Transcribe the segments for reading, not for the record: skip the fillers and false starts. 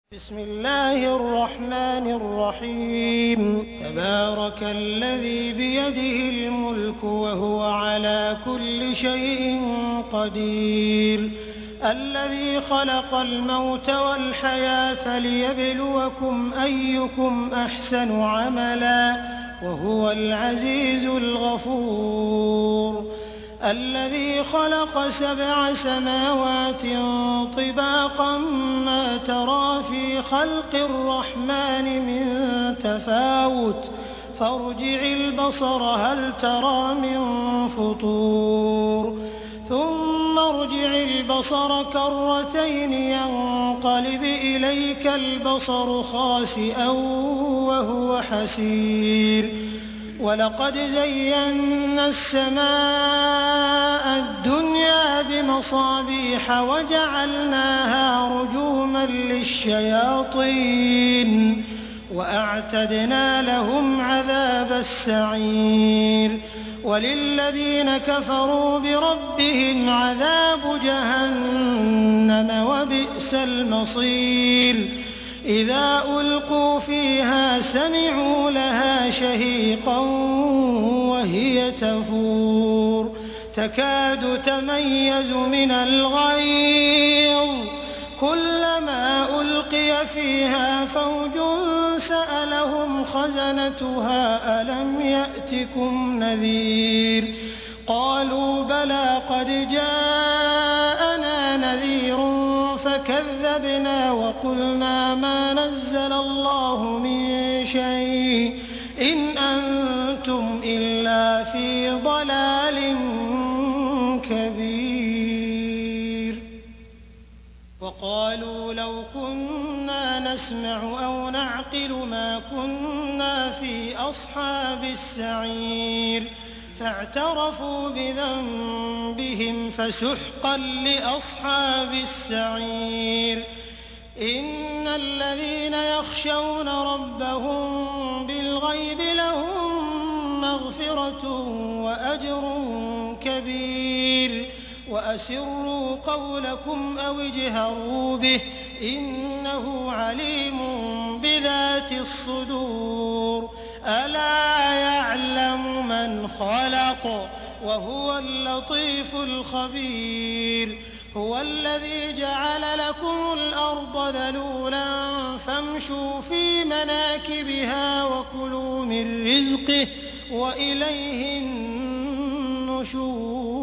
بسم الله الرحمن الرحيم. تبارك الذي بيده الملك وهو على كل شيء قدير. الذي خلق الموت والحياة ليبلوكم أيكم أحسن عملا وهو العزيز الغفور. الذي خلق 7 سماوات طباقا ما ترى في خلق الرحمن من تفاوت فارجع البصر هل ترى من فطور ثم ارجع البصر كرتين ينقلب إليك البصر خاسئا وهو حسير. ولقد زينا السماء الدنيا بمصابيح وجعلناها رجوما للشياطين وأعتدنا لهم عذاب السعير. وللذين كفروا بربهم عذاب جهنم وبئس المصير. إذا ألقوا فيها سمعوا لها شهيقا وهي تفور تكاد تميز من الغيظ كلما ألقي فيها فوج سألهم خزنتها ألم يأتكم نذير قالوا بلى قد جاءنا نذير فكذبنا وقلنا ما نزل الله من شيء إن أنتم إلا في ضلال كبير. وقالوا لو كنا نسمع أو نعقل ما كنا في أصحاب السعير فاعترفوا بذنبهم فسحقا لأصحاب السعير. إن الذين يخشون ربهم بالغيب لهم مغفرة وأجر كبير. وأسروا قولكم أو اجهروا به إنه عليم بذات الصدور. ألا يعلم من خلق وهو اللطيف الخبير. هو الذي جعل لكم الأرض ذلولا فامشوا في مناكبها وكلوا من رزقه وإليه النشور.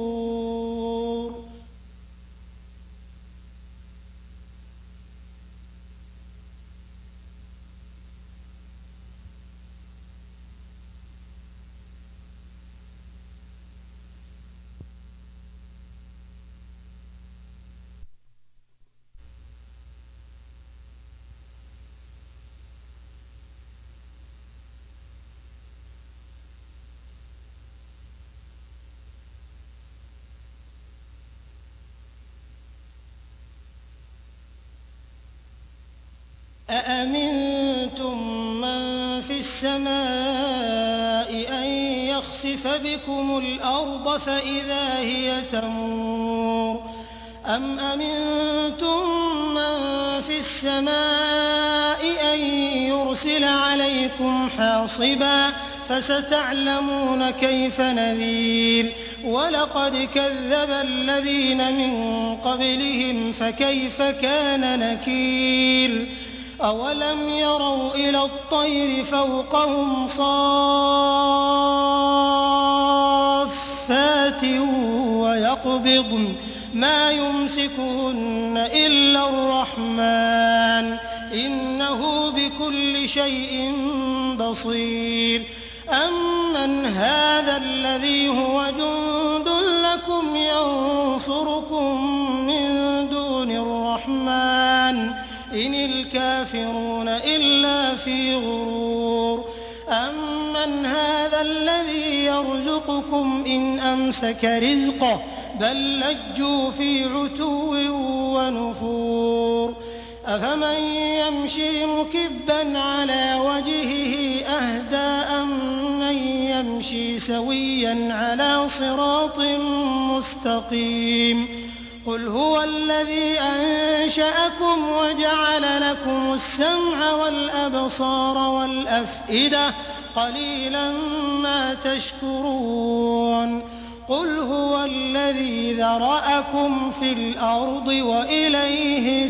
أأمنتم من في السماء أن يخسف بكم الأرض فإذا هي تمور أم أمنتم من في السماء أن يرسل عليكم حاصبا فستعلمون كيف نذير. ولقد كذب الذين من قبلهم فكيف كان نكير. أولم يروا إلى الطير فوقهم صافات ويقبضن ما يمسكهن إلا الرحمن إنه بكل شيء بصير. أمن هذا الذي هو جند لكم ينصركم من دون الرحمن إن الكافرون إلا في غرور. أمن هذا الذي يرزقكم إن أمسك رزقه بل لجوا في عتو ونفور. أفمن يمشي مكبا على وجهه أهدى أمن يمشي سويا على صراط مستقيم. قل هو الذي أنشأكم وجعل لكم السمع والأبصار والأفئدة قليلا ما تشكرون قل هو الذي ذرأكم في الأرض وإليه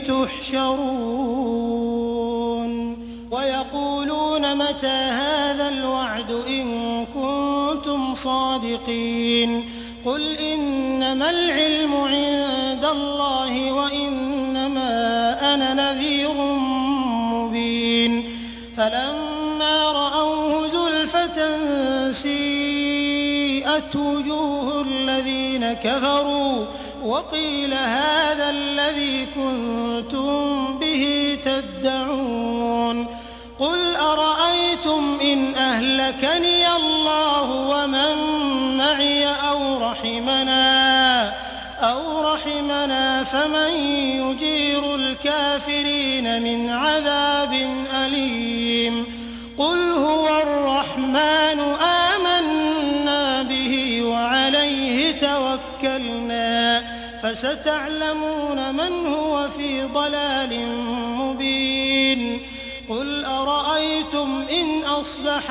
تحشرون ويقولون متى هذا الوعد إن كنتم صادقين قل إنما العلم عند الله وإنما أنا نذير مبين فلما رأوه زلفة سيئت وجوه الذين كفروا وقيل هذا الذي كنتم به تدعون قل أرأيتم إن أهلكني الله ومن معي أو رحمنا فمن يجير الكافرين من عذاب أليم قل هو الرحمن آمنا به وعليه توكلنا فستعلمون من هو في ضلال مبين قل أرأيتم إن أصبح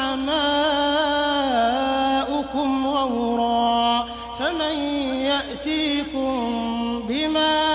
ماؤكم غورا فمن يأتيكم بماء